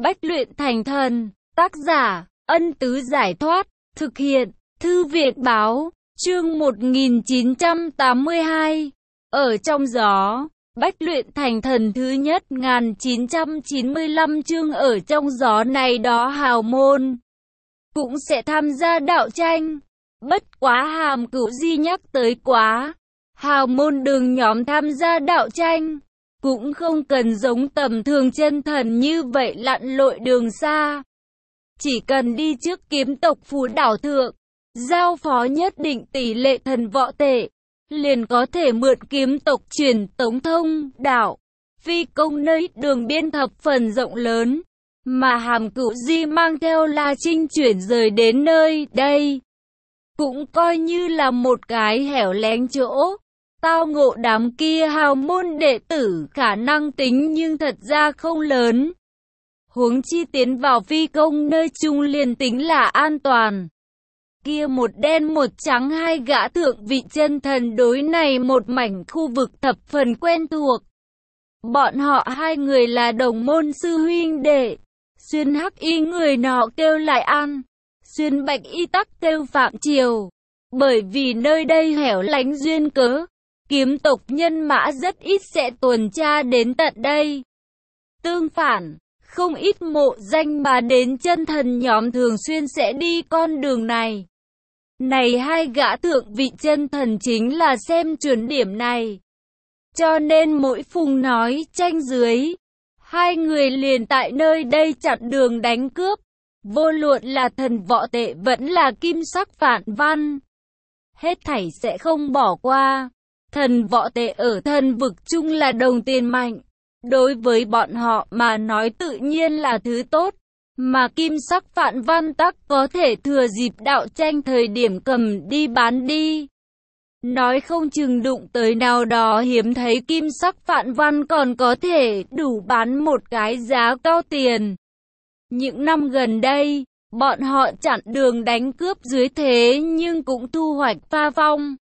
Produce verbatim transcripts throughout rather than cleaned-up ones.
Bách luyện thành thần, tác giả, Ân Tứ Giải Thoát, thực hiện, Thư viện Báo, chương một nghìn chín trăm tám mươi hai, ở trong gió, Bách luyện thành thần thứ nhất một nghìn chín trăm chín mươi lăm chương ở trong gió này đó hào môn, cũng sẽ tham gia đạo tranh, bất quá Hàm Cửu Di nhắc tới quá, hào môn đường nhóm tham gia đạo tranh. Cũng không cần giống tầm thường chân thần như vậy lặn lội đường xa. Chỉ cần đi trước kiếm tộc phú đảo thượng, giao phó nhất định tỷ lệ thần võ tệ, liền có thể mượn kiếm tộc truyền tống thông đảo, phi công nơi đường biên thập phần rộng lớn, mà Hàm Cửu Di mang theo La Trinh chuyển rời đến nơi đây. Cũng coi như là một cái hẻo lánh chỗ. Tao ngộ đám kia hào môn đệ tử khả năng tính nhưng thật ra không lớn. Huống chi tiến vào phi công nơi chung liền tính là an toàn. Kia một đen một trắng hai gã thượng vị chân thần đối này một mảnh khu vực thập phần quen thuộc. Bọn họ hai người là đồng môn sư huynh đệ. Xuyên hắc y người nọ kêu Lại An, xuyên bạch y tắc kêu Phạm Triều. Bởi vì nơi đây hẻo lánh duyên cớ, kiếm tộc nhân mã rất ít sẽ tuần tra đến tận đây. Tương phản, không ít mộ danh mà đến chân thần nhóm thường xuyên sẽ đi con đường này. Này hai gã thượng vị chân thần chính là xem chuẩn điểm này. Cho nên mỗi phùng nói tranh dưới, hai người liền tại nơi đây chặn đường đánh cướp. Vô luận là thần võ tệ vẫn là kim sắc phản văn, hết thảy sẽ không bỏ qua. Thần võ tệ ở thần vực chung là đồng tiền mạnh, đối với bọn họ mà nói tự nhiên là thứ tốt, mà kim sắc phản văn tắc có thể thừa dịp đạo tranh thời điểm cầm đi bán đi. Nói không chừng đụng tới nào đó hiếm thấy kim sắc phản văn còn có thể đủ bán một cái giá cao tiền. Những năm gần đây, bọn họ chặn đường đánh cướp dưới thế nhưng cũng thu hoạch pha phong.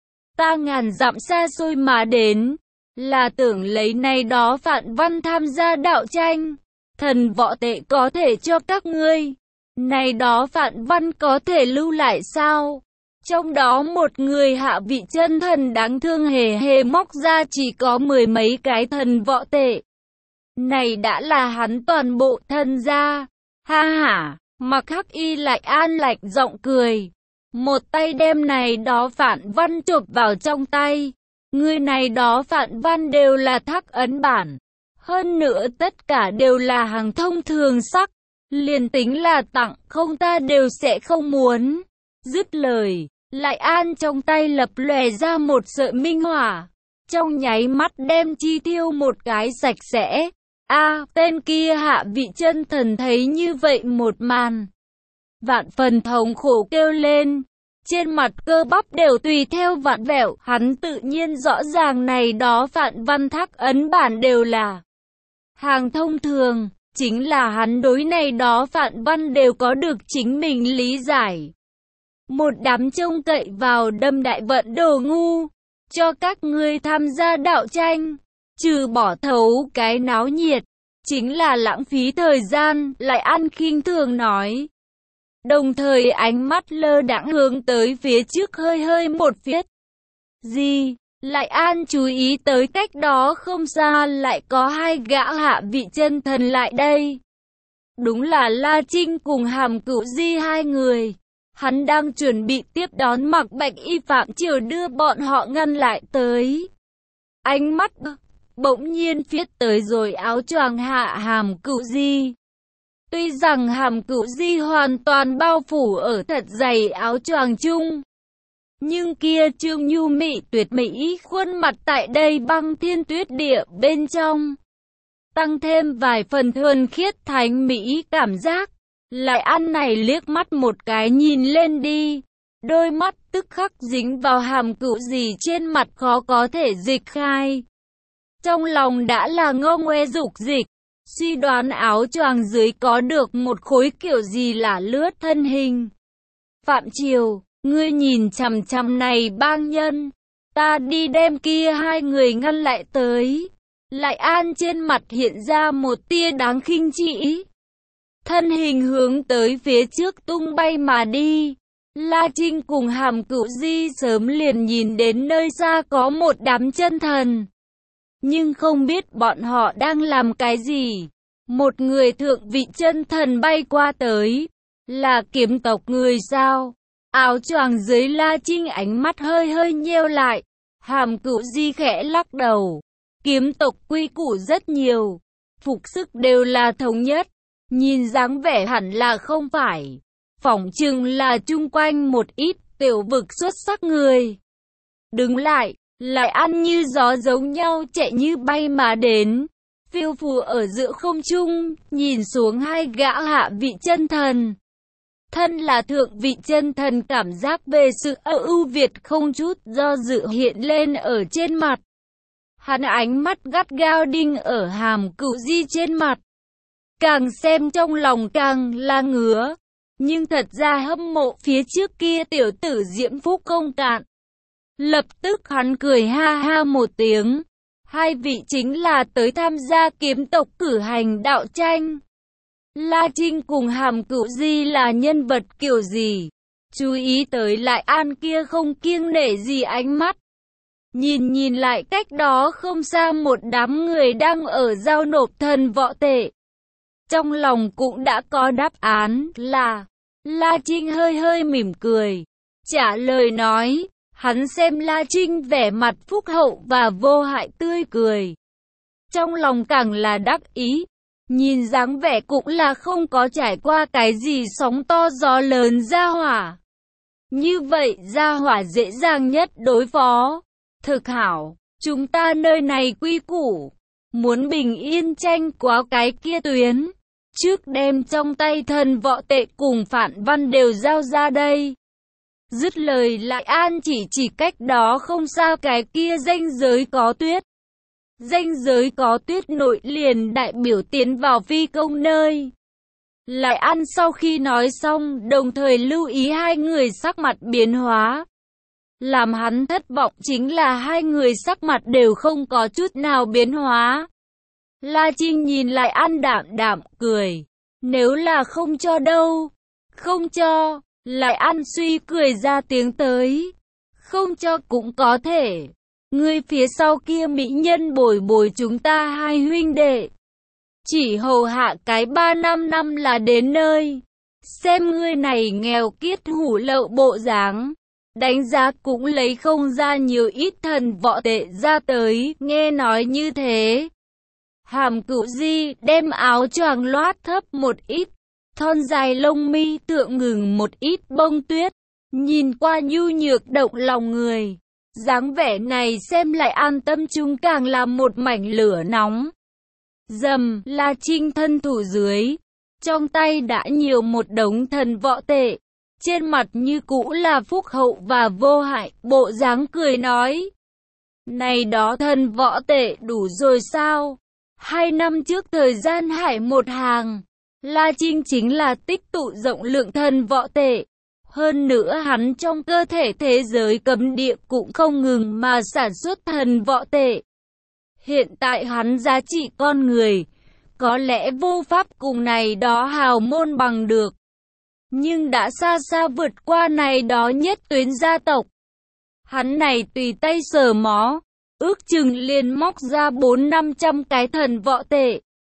Ta ngàn dặm xa xôi mà đến, là tưởng lấy này đó phản văn tham gia đạo tranh. Thần võ tệ có thể cho các ngươi, này đó phản văn có thể lưu lại sao? Trong đó một người hạ vị chân thần đáng thương hề hề móc ra chỉ có mười mấy cái thần võ tệ. Này đã là hắn toàn bộ thân gia. Ha ha, Mặc Hắc Y Lại An lạnh giọng cười. Một tay đem này đó phản văn chộp vào trong tay. Người này đó phản văn đều là thác ấn bản. Hơn nữa tất cả đều là hàng thông thường sắc. Liền tính là tặng không ta đều sẽ không muốn. Dứt lời, Lại An trong tay lập lòe ra một sợi minh hỏa. Trong nháy mắt đem chi thiêu một cái sạch sẽ. A, tên kia hạ vị chân thần thấy như vậy một màn, vạn phần thống khổ kêu lên. Trên mặt cơ bắp đều tùy theo vặn vẹo, hắn tự nhiên rõ ràng này đó phản văn thác ấn bản đều là hàng thông thường, chính là hắn đối này đó phản văn đều có được chính mình lý giải. Một đám trông cậy vào đâm đại vận đồ ngu, cho các ngươi tham gia đạo tranh, trừ bỏ thấu cái náo nhiệt, chính là lãng phí thời gian, Lại An khinh thường nói. Đồng thời ánh mắt lơ đãng hướng tới phía trước hơi hơi một phiết. Gì? Lại An chú ý tới cách đó không xa lại có hai gã hạ vị chân thần lại đây. Đúng là La Trinh cùng Hàm Cửu Di hai người. Hắn đang chuẩn bị tiếp đón Mặc Bạch Y Phạm Triều đưa bọn họ ngăn lại tới. Ánh mắt bỗng nhiên phiết tới rồi áo choàng hạ Hàm Cửu Di. Tuy rằng Hàm Cửu Di hoàn toàn bao phủ ở thật dày áo choàng chung, nhưng kia trương nhu mị tuyệt mỹ khuôn mặt tại đây băng thiên tuyết địa bên trong, tăng thêm vài phần thuần khiết thánh mỹ cảm giác. Lại An này liếc mắt một cái nhìn lên đi, đôi mắt tức khắc dính vào Hàm Cửu Di trên mặt khó có thể dịch khai. Trong lòng đã là ngô ngoe dục dịch, suy đoán áo choàng dưới có được một khối kiểu gì là lướt thân hình. Phạm Triều, ngươi nhìn chằm chằm này bang nhân, ta đi đem kia hai người ngăn lại tới. Lại An trên mặt hiện ra một tia đáng khinh chỉ. thân hình hướng tới phía trước tung bay mà đi. La Trinh cùng Hàm Cửu Di sớm liền nhìn đến nơi xa có một đám chân thần, nhưng không biết bọn họ đang làm cái gì. Một người thượng vị chân thần bay qua tới, là kiếm tộc người sao? Áo choàng dưới La Trinh ánh mắt hơi hơi nheo lại. Hàm Cửu Di khẽ lắc đầu. Kiếm tộc quy củ rất nhiều, phục sức đều là thống nhất, nhìn dáng vẻ hẳn là không phải. Phỏng chừng là chung quanh một ít tiểu vực xuất sắc người. Đứng lại, lại ăn như gió giống nhau chạy như bay mà đến. Phiêu phù ở giữa không trung, nhìn xuống hai gã hạ vị chân thần. Thân là thượng vị chân thần, cảm giác về sự ưu việt không chút do dự hiện lên ở trên mặt. Hắn ánh mắt gắt gao đinh ở Hàm Cửu Di trên mặt. Càng xem trong lòng càng là ngứa. Nhưng thật ra hâm mộ phía trước kia tiểu tử diễm phúc không cạn. Lập tức hắn cười ha ha một tiếng. Hai vị chính là tới tham gia kiếm tộc cử hành đạo tranh. La Trinh cùng Hàm Cửu Di là nhân vật kiểu gì? Chú ý tới Lại An kia không kiêng nể gì ánh mắt. Nhìn nhìn lại cách đó không xa một đám người đang ở giao nộp thần võ tệ. Trong lòng cũng đã có đáp án là... La Trinh hơi hơi mỉm cười, trả lời nói. Hắn xem La Trinh vẻ mặt phúc hậu và vô hại tươi cười. Trong lòng càng là đắc ý. Nhìn dáng vẻ cũng là không có trải qua cái gì sóng to gió lớn gia hỏa. Như vậy gia hỏa dễ dàng nhất đối phó. Thực hảo, chúng ta nơi này quy củ. Muốn bình yên tranh qua cái kia tuyến. Trước đem trong tay thần võ tệ cùng Phản Văn đều giao ra đây. Dứt lời Lại An chỉ chỉ cách đó không xa cái kia ranh giới có tuyết. Ranh giới có tuyết nội liền đại biểu tiến vào phi công nơi. Lại An sau khi nói xong đồng thời lưu ý hai người sắc mặt biến hóa. Làm hắn thất vọng chính là hai người sắc mặt đều không có chút nào biến hóa. La Trinh nhìn Lại An đạm đạm cười. Nếu là không cho đâu. Không cho. Lại An suy cười ra tiếng tới. Không cho cũng có thể. Ngươi phía sau kia mỹ nhân bồi bồi chúng ta hai huynh đệ. Chỉ hầu hạ cái ba năm năm là đến nơi. Xem ngươi này nghèo kiết hủ lậu bộ dáng. Đánh giá cũng lấy không ra nhiều ít thần võ tệ ra tới. Nghe nói như thế. Hàm Cửu Di đem áo choàng loát thấp một ít. Thon dài lông mi tượng ngừng một ít bông tuyết. Nhìn qua nhu nhược động lòng người. Dáng vẻ này xem Lại an tâm chúng càng làm một mảnh lửa nóng. Dầm, La Trinh thân thủ dưới. Trong tay đã nhiều một đống thần võ tệ. Trên mặt như cũ là phúc hậu và vô hại, bộ dáng cười nói. Này đó thần võ tệ đủ rồi sao? Hai năm trước thời gian hải một hàng. La Trinh chính là tích tụ rộng lượng thần võ tệ. Hơn nữa hắn trong cơ thể thế giới cấm địa cũng không ngừng mà sản xuất thần võ tệ. Hiện tại hắn giá trị con người, có lẽ vô pháp cùng này đó hào môn bằng được. Nhưng đã xa xa vượt qua này đó nhất tuyến gia tộc. Hắn này tùy tay sờ mó, ước chừng liền móc ra bốn năm trăm cái thần võ tệ.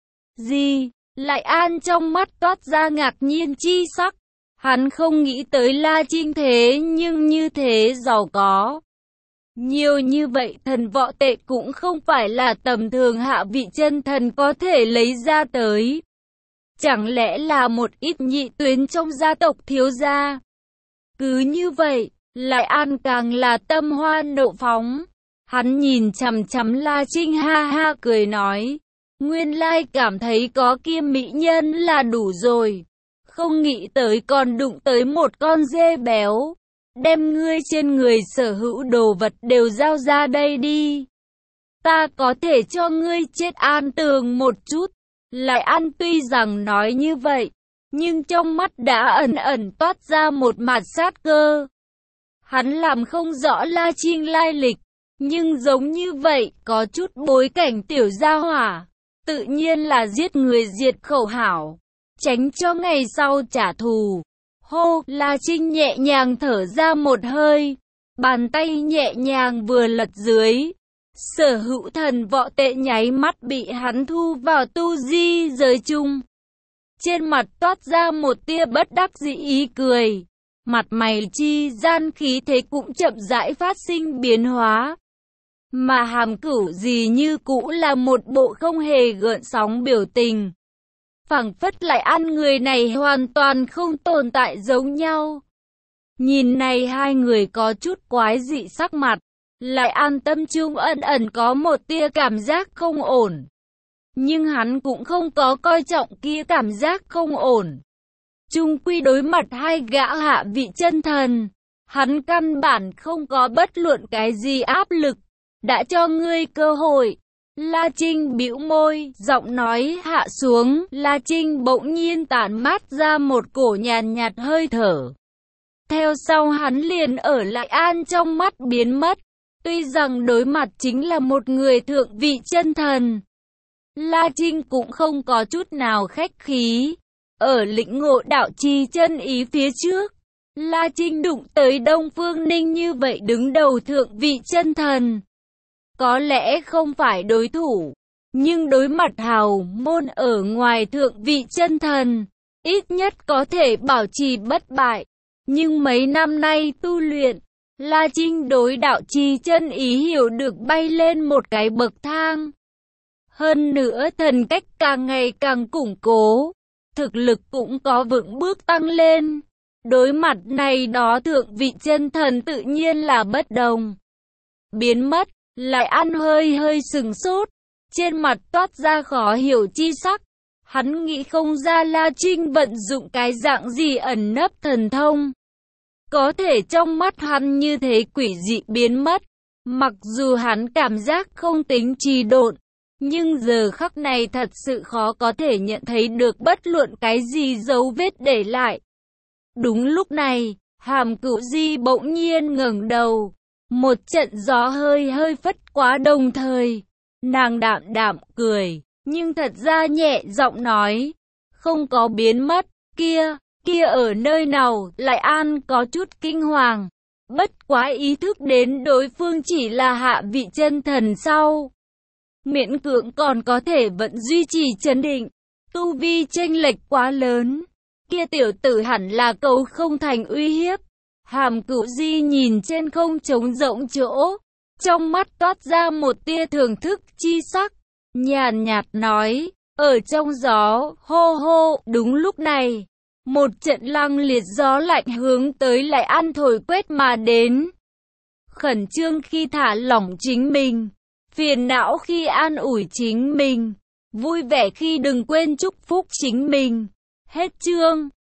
Gì? Lại An trong mắt toát ra ngạc nhiên chi sắc. Hắn không nghĩ tới La Trinh thế nhưng như thế giàu có. Nhiều như vậy thần võ tệ cũng không phải là tầm thường hạ vị chân thần có thể lấy ra tới. Chẳng lẽ là một ít nhị tuyến trong gia tộc thiếu gia? Cứ như vậy, Lại An càng là tâm hoa nộ phóng. Hắn nhìn chằm chằm La Trinh ha ha cười nói. Nguyên lai cảm thấy có kia mỹ nhân là đủ rồi. Không nghĩ tới còn đụng tới một con dê béo. Đem ngươi trên người sở hữu đồ vật đều giao ra đây đi. Ta có thể cho ngươi chết an tường một chút. Lại An tuy rằng nói như vậy, nhưng trong mắt đã ẩn ẩn toát ra một mặt sát cơ. Hắn làm không rõ La Trinh lai lịch, nhưng giống như vậy có chút bối cảnh tiểu gia hỏa. Tự nhiên là giết người diệt khẩu hảo. tránh cho ngày sau trả thù. Hô, La Trinh nhẹ nhàng thở ra một hơi, bàn tay nhẹ nhàng vừa lật dưới. Sở Hữu Thần võ tệ nháy mắt bị hắn thu vào tu di giới chung. Trên mặt toát ra một tia bất đắc dĩ ý cười, mặt mày chi gian khí thế cũng chậm rãi phát sinh biến hóa. Mà Hàm Cửu gì như cũ là một bộ không hề gợn sóng biểu tình. Phảng phất lại ăn người này hoàn toàn không tồn tại giống nhau. Nhìn này hai người có chút quái dị sắc mặt, lại an tâm trung ẩn ẩn có một tia cảm giác không ổn. Nhưng hắn cũng không có coi trọng kia cảm giác không ổn. Chung quy đối mặt hai gã hạ vị chân thần, hắn căn bản không có bất luận cái gì áp lực. Đã cho ngươi cơ hội. La Trinh bĩu môi, giọng nói hạ xuống. La Trinh bỗng nhiên tản mát ra một cổ nhàn nhạt hơi thở. Theo sau hắn liền ở lại an trong mắt biến mất. Tuy rằng đối mặt chính là một người thượng vị chân thần, La Trinh cũng không có chút nào khách khí. Ở lĩnh ngộ đạo chi chân ý phía trước, La Trinh đụng tới Đông Phương Ninh như vậy đứng đầu thượng vị chân thần, có lẽ không phải đối thủ, nhưng đối mặt hào môn ở ngoài thượng vị chân thần, ít nhất có thể bảo trì bất bại. Nhưng mấy năm nay tu luyện, La Trinh đối đạo chi chân ý hiểu được bay lên một cái bậc thang. Hơn nữa thần cách càng ngày càng củng cố, thực lực cũng có vững bước tăng lên. Đối mặt này đó thượng vị chân thần tự nhiên là bất đồng. Biến mất, lại ăn hơi hơi sừng sốt, trên mặt toát ra khó hiểu chi sắc. Hắn nghĩ không ra La Trinh vận dụng cái dạng gì ẩn nấp thần thông, có thể trong mắt hắn như thế quỷ dị biến mất. Mặc dù hắn cảm giác không tính trì độn, nhưng giờ khắc này thật sự khó có thể nhận thấy được bất luận cái gì dấu vết để lại. Đúng lúc này, Hàm Cửu Di bỗng nhiên ngẩng đầu, một trận gió hơi hơi phất quá đồng thời, nàng đạm đạm cười, nhưng thật ra nhẹ giọng nói, không có biến mất, kia, kia ở nơi nào. Lại An có chút kinh hoàng, bất quá ý thức đến đối phương chỉ là hạ vị chân thần sau, miễn cưỡng còn có thể vẫn duy trì trấn định. Tu vi chênh lệch quá lớn, kia tiểu tử hẳn là cầu không thành uy hiếp. Hàm Cửu Di nhìn trên không trống rỗng chỗ, trong mắt toát ra một tia thưởng thức chi sắc, nhàn nhạt nói, ở trong gió, hô hô. Đúng lúc này, một trận lăng liệt gió lạnh hướng tới Lại An thổi quét mà đến. Khẩn trương khi thả lỏng chính mình, phiền não khi an ủi chính mình, vui vẻ khi đừng quên chúc phúc chính mình. Hết chương.